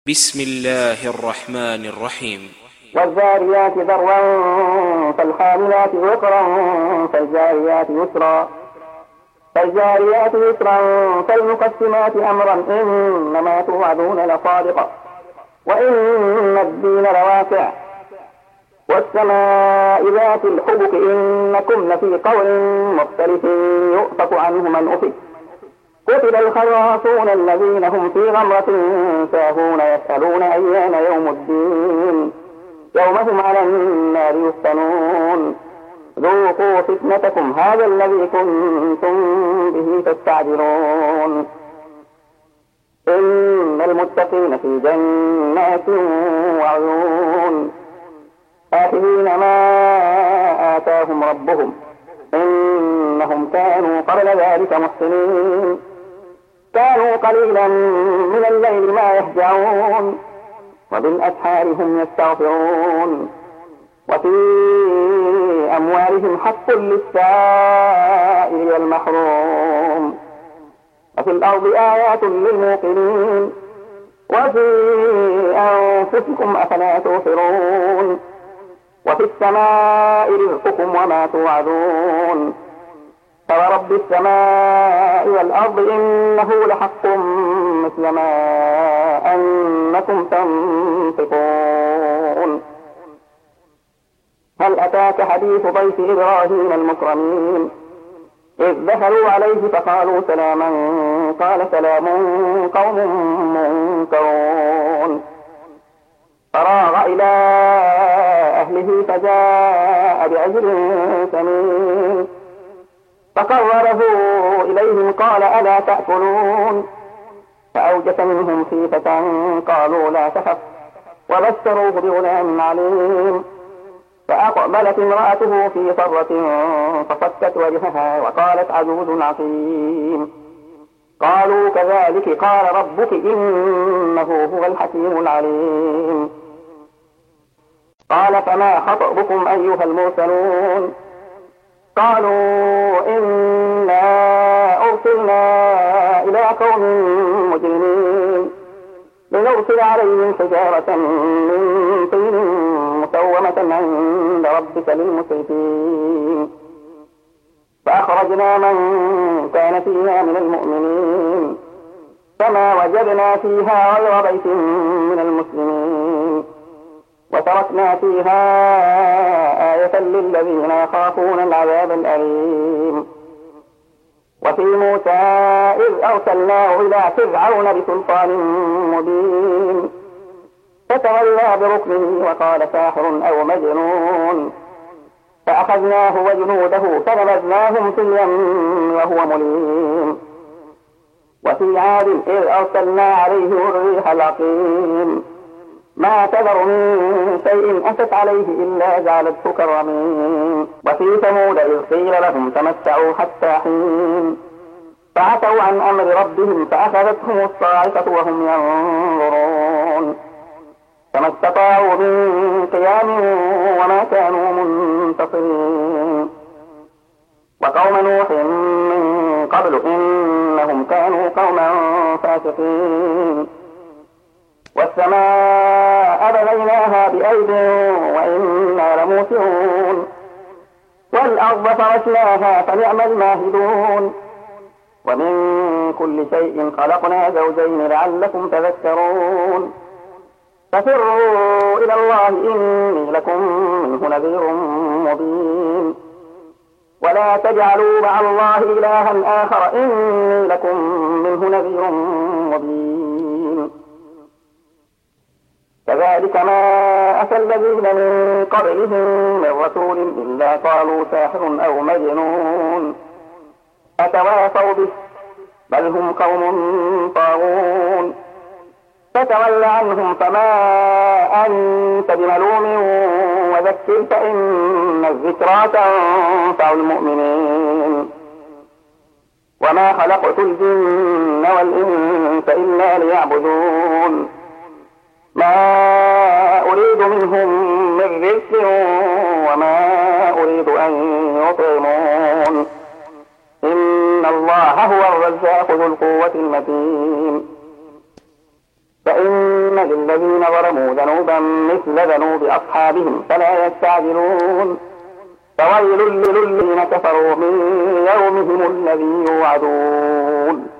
بسم الله الرحمن الرحيم. والذاريات ذروا فالحاملات وقرا فالجاريات يسرا فالمقسمات أمرا إنما توعدون لصادق وإن الدين لواقع والسماء ذات الحبك إنكم لفي قول مختلف يؤفك عنه من أفك قتل الخراصون الذين هم في غمرة ساهون يسألون أيان يوم الدين يوم هم على النار يفتنون ذوقوا فتنتكم هذا الذي كنتم به تستعجلون إن المتقين في جنات وعيون آخذين ما آتاهم ربهم إنهم كانوا قبل ذلك محسنين كانوا قليلا من الليل ما يهجعون وبالأسحار هم يستغفرون وفي أموالهم حق للسائل والمحروم وفي الأرض آيات للموقنين وفي أنفسكم أفلا تبصرون وفي السماء رزقكم وما توعدون فورب السماء والأرض إنه لحق مثل ما أنكم تنطقون هل أتاك حديث ضيف إبراهيم المكرمين إذ دخلوا عليه فقالوا سلاما قال سلام قوم منكرون فراغ إلى أهله فجاء بعجل سمين فقربه إليهم قال ألا تأكلون فأوجس منهم خيفة قالوا لا تخف وبشروه بغلام عليم فأقبلت امرأته في صرة فصكت وجهها وقالت عجوز عقيم قالوا كذلك قال ربك إنه هو الحكيم العليم قال فما خطبكم أيها المرسلون قالوا إنا أرسلنا إلى قوم مجرمين لنرسل عليهم حجارة من طين مسومة عند ربك للمسرفين فأخرجنا من كان فيها من المؤمنين فما وجدنا فيها غير بيت من المسلمين وتركنا فيها آية للذين يخافون العذاب الأليم وفي موسى إذ أرسلناه إلى فرعون بسلطان مبين فتولى بركنه وقال ساحر أو مجنون فأخذناه وجنوده فنبذناهم في اليم وهو مليم وفي عاد إذ أرسلنا عليهم الريح العقيم ما تذر من شيء أتت عليه إلا جعلته كالرميم وفي ثمود إذ قيل لهم تمتعوا حتى حين فعتوا عن أمر ربهم فأخذتهم الصاعقة وهم ينظرون فما استطاعوا من قيام وما كانوا منتصرين وقوم نوح من قبل إنهم كانوا قوما فاسقين والسماء بنيناها بأيد وإنا لموسعون والأرض فرشناها فنعم الماهدون ومن كل شيء خلقنا زوجين لعلكم تذكرون ففروا إلى الله إني لكم منه نذير مبين ولا تجعلوا مع الله إلها آخر إني لكم منه نذير مبين كذلك ما أتى الذين من قبلهم من رسول إلا قالوا ساحر أو مجنون أتواصوا به بل هم قوم طاغون فتول عنهم فما أنت بملوم وذكر فإن الذكرى تنفع المؤمنين وما خلقت الجن والإنس إلا ليعبدون ما أريد منهم من رزق وما أريد أن يطعمون إن الله هو الرزاق ذو القوة المتين فإن للذين ظلموا ذنوبا مثل ذنوب أصحابهم فلا يستعجلون فويل للذين كفروا من يومهم الذي يوعدون